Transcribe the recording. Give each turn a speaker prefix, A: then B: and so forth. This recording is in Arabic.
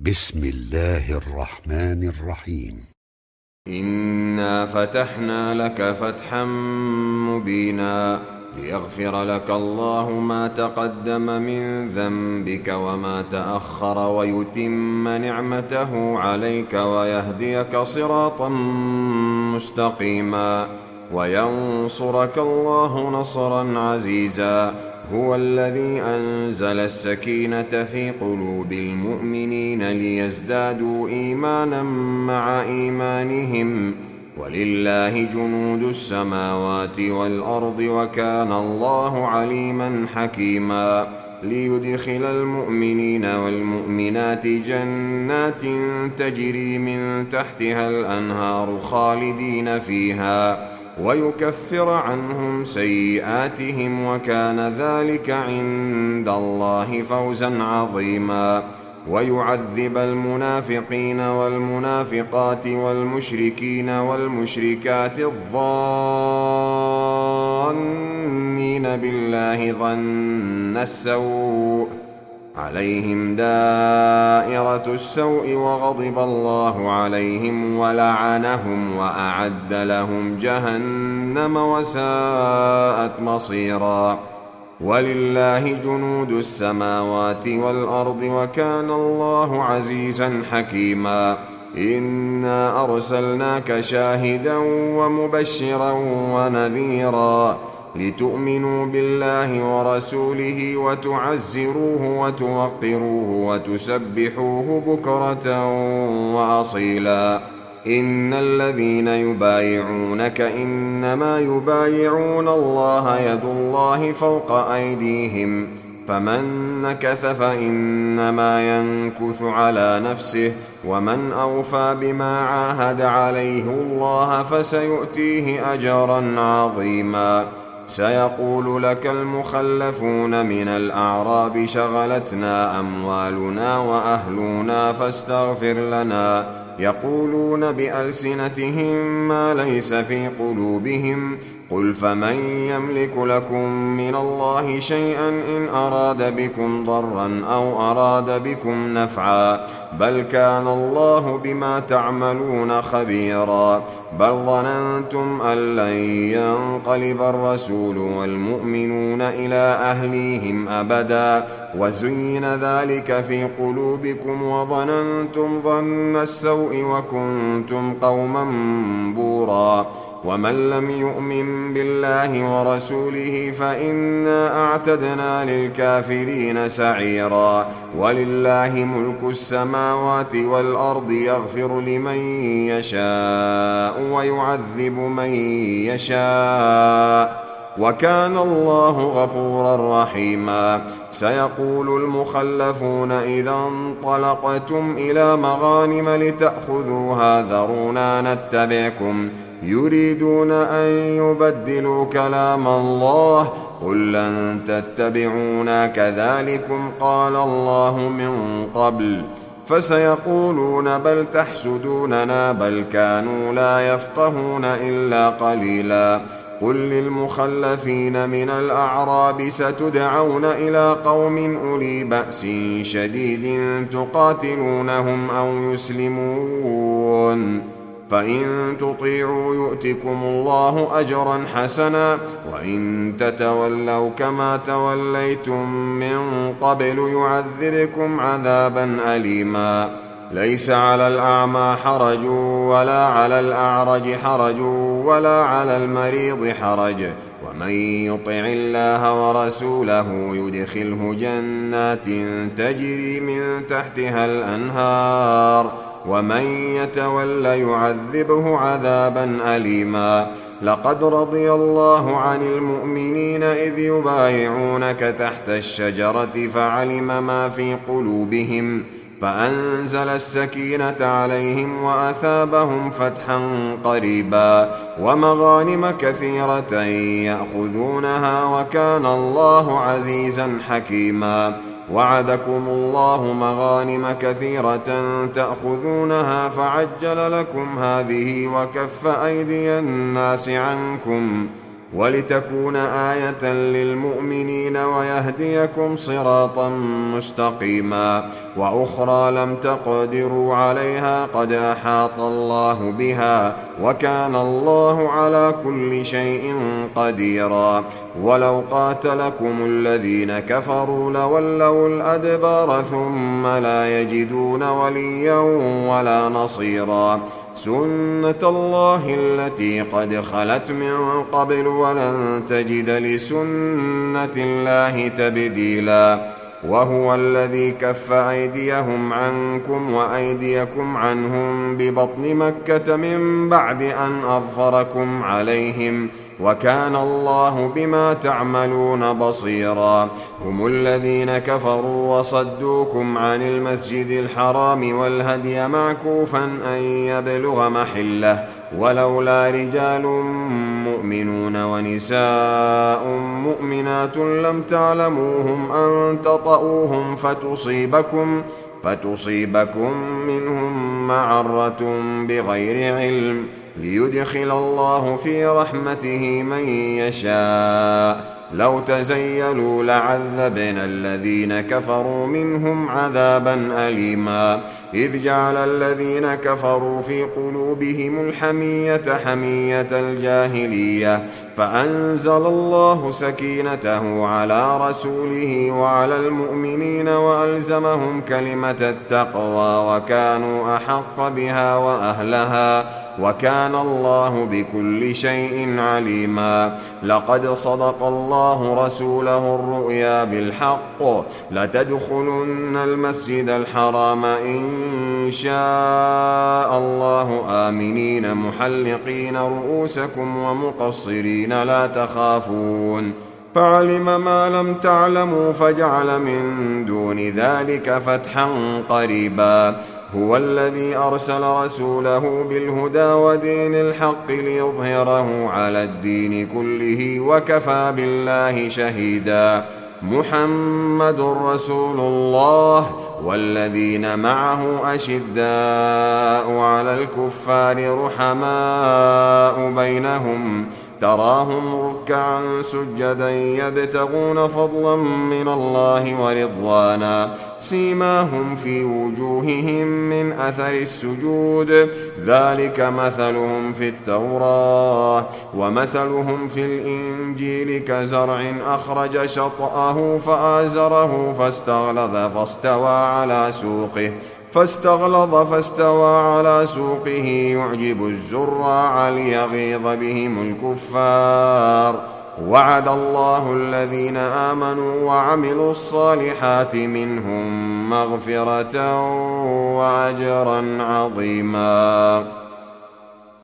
A: بسم الله الرحمن الرحيم.
B: إنا فتحنا لك فتحا مبينا ليغفر لك الله ما تقدم من ذنبك وما تأخر ويتم نعمته عليك ويهديك صراطا مستقيما وينصرك الله نصرا عزيزا. هو الذي أنزل السكينة في قلوب المؤمنين ليزدادوا إيمانا مع إيمانهم ولله جنود السماوات والأرض وكان الله عليما حكيما. ليدخل المؤمنين والمؤمنات جنات تجري من تحتها الأنهار خالدين فيها ويكفر عنهم سيئاتهم وكان ذلك عند الله فوزا عظيما. ويعذب المنافقين والمنافقات والمشركين والمشركات الظانين بالله ظن السوء عليهم دائرة السوء وغضب الله عليهم ولعنهم وأعد لهم جهنم وساءت مصيرا. ولله جنود السماوات والأرض وكان الله عزيزا حكيما. إنا أرسلناك شاهدا ومبشرا ونذيرا لتؤمنوا بالله ورسوله وتعزروه وتوقروه وتسبحوه بكرة وأصيلا. إن الذين يبايعونك إنما يبايعون الله يد الله فوق أيديهم فمن نكث فإنما ينكث على نفسه ومن أوفى بما عاهد عليه الله فسيؤتيه أجرا عظيما. سيقول لك المخلفون من الأعراب شغلتنا أموالنا وأهلنا فاستغفر لنا يقولون بألسنتهم ما ليس في قلوبهم قل فمن يملك لكم من الله شيئا إن أراد بكم ضرا أو أراد بكم نفعا بل كان الله بما تعملون خبيرا. بل ظننتم أن لن ينقلب الرسول والمؤمنون إلى أهليهم أبدا وزين ذلك في قلوبكم وظننتم ظن السوء وكنتم قوما بورا. ومن لم يؤمن بالله ورسوله فإنا أعتدنا للكافرين سعيرا. ولله ملك السماوات والأرض يغفر لمن يشاء ويعذب من يشاء وكان الله غفورا رحيما. سيقول المخلفون إذا انطلقتم إلى مغانم لتأخذوها ذرونا نتبعكم يريدون أن يبدلوا كلام الله قل لن تتبعونا كذلكم قال الله من قبل فسيقولون بل تحسدوننا بل كانوا لا يفقهون إلا قليلا. قل للمخلفين من الأعراب ستدعون إلى قوم أولي بأس شديد تقاتلونهم أو يسلمون فإن تطيعوا يؤتكم الله أجرا حسنا وإن تتولوا كما توليتم من قبل يعذبكم عذابا أليما. ليس على الأعمى حرج ولا على الأعرج حرج ولا على المريض حرج ومن يطع الله ورسوله يدخله جنات تجري من تحتها الأنهار ومن يتول يعذبه عذابا أليما. لقد رضي الله عن المؤمنين إذ يبايعونك تحت الشجرة فعلم ما في قلوبهم فأنزل السكينة عليهم وأثابهم فتحا قريبا ومغانم كثيرة يأخذونها وكان الله عزيزا حكيما. وعدكم الله مغانم كثيرة تأخذونها فعجل لكم هذه وكف أيدي الناس عنكم ولتكون آية للمؤمنين ويهديكم صراطا مستقيما. وأخرى لم تقدروا عليها قد أحاط الله بها وكان الله على كل شيء قديرا. ولو قاتلكم الذين كفروا لولوا الأدبار ثم لا يجدون وليا ولا نصيرا. سنة الله التي قد خلت من قبل ولن تجد لسنة الله تبديلا. وهو الذي كف أيديهم عنكم وأيديكم عنهم ببطن مكة من بعد أن أظفركم عليهم وكان الله بما تعملون بصيرا. هم الذين كفروا وصدوكم عن المسجد الحرام والهدي معكوفا أن يبلغ محله ولولا رجال مؤمنون ونساء مؤمنات لم تعلموهم أن تطؤوهم فتصيبكم منهم معرة بغير علم ليدخل الله في رحمته من يشاء. لو تزيلوا لعذبنا الذين كفروا منهم عذابا أليما. إذ جعل الذين كفروا في قلوبهم الحمية حمية الجاهلية فأنزل الله سكينته على رسوله وعلى المؤمنين وألزمهم كلمة التقوى وكانوا أحق بها وأهلها وكان الله بكل شيء عليما. لقد صدق الله رسوله الرؤيا بالحق لتدخلن المسجد الحرام إن شاء الله آمنين محلقين رؤوسكم ومقصرين لا تخافون فعلم ما لم تعلموا فجعل من دون ذلك فتحا قريبا. هو الذي أرسل رسوله بالهدى ودين الحق ليظهره على الدين كله وكفى بالله شهيدا. محمد رسول الله والذين معه أشداء على الكفار رحماء بينهم تراهم ركعا سجدا يبتغون فضلا من الله ورضوانا سيماهم في وجوههم من أثر السجود ذلك مثلهم في التوراة ومثلهم في الإنجيل كزرع أخرج شطأه فآزره فاستغلظ على سوقه يعجب الزراع ليغيظ بهم الكفار. وعد الله الذين آمنوا وعملوا الصالحات منهم مغفرة وأجرا عظيما.